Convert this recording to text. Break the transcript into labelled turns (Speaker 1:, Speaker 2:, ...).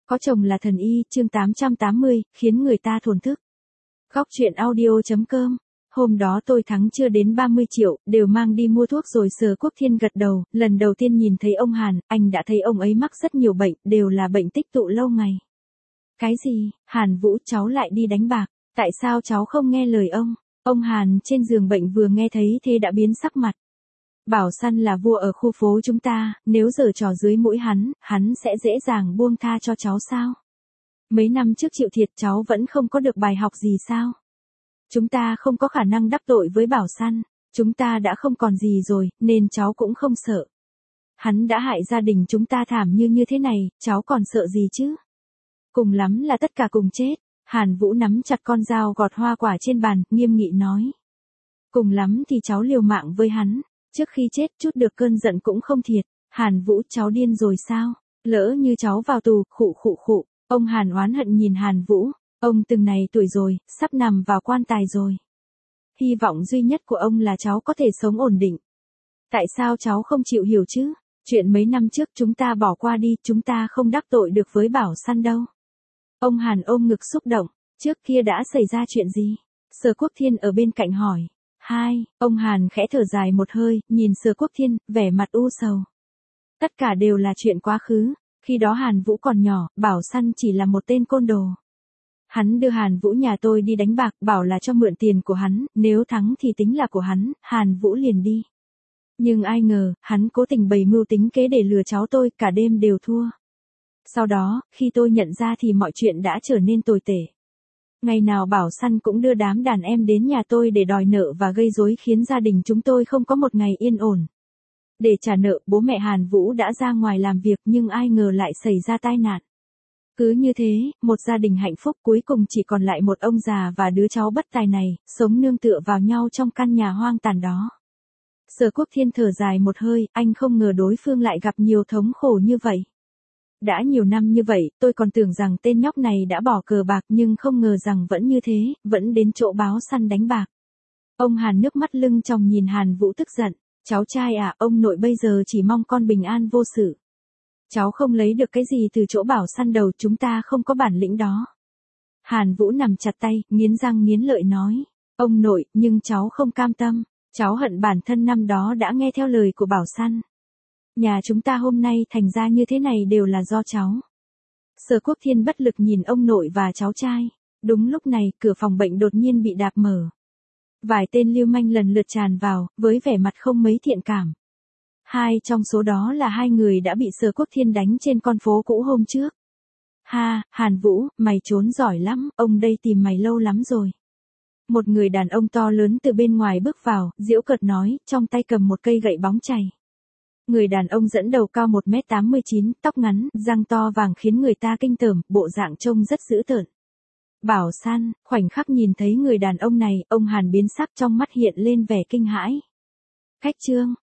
Speaker 1: Có chồng là thần y, chương 880, khiến người ta thổn thức. Góc chuyện audio.com. Hôm đó tôi thắng chưa đến 30 triệu, đều mang đi mua thuốc rồi. Sở Quốc Thiên gật đầu, lần đầu tiên nhìn thấy ông Hàn, anh đã thấy ông ấy mắc rất nhiều bệnh, đều là bệnh tích tụ lâu ngày. Cái gì? Hàn Vũ, cháu lại đi đánh bạc, tại sao cháu không nghe lời ông? Ông Hàn trên giường bệnh vừa nghe thấy thế đã biến sắc mặt. Bảo Săn là vua ở khu phố chúng ta, nếu giở trò dưới mũi hắn sẽ dễ dàng buông tha cho cháu sao? Mấy năm trước chịu thiệt cháu vẫn không có được bài học gì sao? Chúng ta không có khả năng đắc tội với Bảo Săn, chúng ta đã không còn gì rồi, nên cháu cũng không sợ. Hắn đã hại gia đình chúng ta thảm như thế này, cháu còn sợ gì chứ? Cùng lắm là tất cả cùng chết. Hàn Vũ nắm chặt con dao gọt hoa quả trên bàn, nghiêm nghị nói. Cùng lắm thì cháu liều mạng với hắn, trước khi chết chút được cơn giận cũng không thiệt. Hàn Vũ, cháu điên rồi sao? Lỡ như cháu vào tù, khụ. Ông Hàn oán hận nhìn Hàn Vũ, ông từng này tuổi rồi, sắp nằm vào quan tài rồi. Hy vọng duy nhất của ông là cháu có thể sống ổn định. Tại sao cháu không chịu hiểu chứ? Chuyện mấy năm trước chúng ta bỏ qua đi, chúng ta không đắc tội được với Bảo Săn đâu. Ông Hàn ôm ngực xúc động, trước kia đã xảy ra chuyện gì? Sở Quốc Thiên ở bên cạnh hỏi. Ông Hàn khẽ thở dài một hơi, nhìn Sở Quốc Thiên, vẻ mặt u sầu. Tất cả đều là chuyện quá khứ, khi đó Hàn Vũ còn nhỏ, Bảo Săn chỉ là một tên côn đồ. Hắn đưa Hàn Vũ nhà tôi đi đánh bạc, bảo là cho mượn tiền của hắn, nếu thắng thì tính là của hắn, Hàn Vũ liền đi. Nhưng ai ngờ, hắn cố tình bày mưu tính kế để lừa cháu tôi, cả đêm đều thua. Sau đó, khi tôi nhận ra thì mọi chuyện đã trở nên tồi tệ. Ngày nào Bảo Săn cũng đưa đám đàn em đến nhà tôi để đòi nợ và gây rối, khiến gia đình chúng tôi không có một ngày yên ổn. Để trả nợ, bố mẹ Hàn Vũ đã ra ngoài làm việc nhưng ai ngờ lại xảy ra tai nạn. Cứ như thế, một gia đình hạnh phúc cuối cùng chỉ còn lại một ông già và đứa cháu bất tài này, sống nương tựa vào nhau trong căn nhà hoang tàn đó. Sở Quốc Thiên thở dài một hơi, anh không ngờ đối phương lại gặp nhiều thống khổ như vậy. Đã nhiều năm như vậy, tôi còn tưởng rằng tên nhóc này đã bỏ cờ bạc nhưng không ngờ rằng vẫn như thế, vẫn đến chỗ Báo Săn đánh bạc. Ông Hàn nước mắt lưng tròng nhìn Hàn Vũ tức giận. Cháu trai à, ông nội bây giờ chỉ mong con bình an vô sự. Cháu không lấy được cái gì từ chỗ Bảo Săn đầu, chúng ta không có bản lĩnh đó. Hàn Vũ nằm chặt tay, nghiến răng nghiến lợi nói. Ông nội, nhưng cháu không cam tâm. Cháu hận bản thân năm đó đã nghe theo lời của Bảo Săn. Nhà chúng ta hôm nay thành ra như thế này đều là do cháu. Sở Quốc Thiên bất lực nhìn ông nội và cháu trai. Đúng lúc này, cửa phòng bệnh đột nhiên bị đạp mở. Vài tên lưu manh lần lượt tràn vào, với vẻ mặt không mấy thiện cảm. Trong số đó là hai người đã bị Sở Quốc Thiên đánh trên con phố cũ hôm trước. Hàn Vũ, mày trốn giỏi lắm, ông đây tìm mày lâu lắm rồi. Một người đàn ông to lớn từ bên ngoài bước vào, giễu cợt nói, trong tay cầm một cây gậy bóng chày. Người đàn ông dẫn đầu cao 1m89, tóc ngắn, răng to vàng khiến người ta kinh tởm, bộ dạng trông rất dữ tợn. Bảo Săn, khoảnh khắc nhìn thấy người đàn ông này, ông Hàn biến sắc, trong mắt hiện lên vẻ kinh hãi. Khách trương,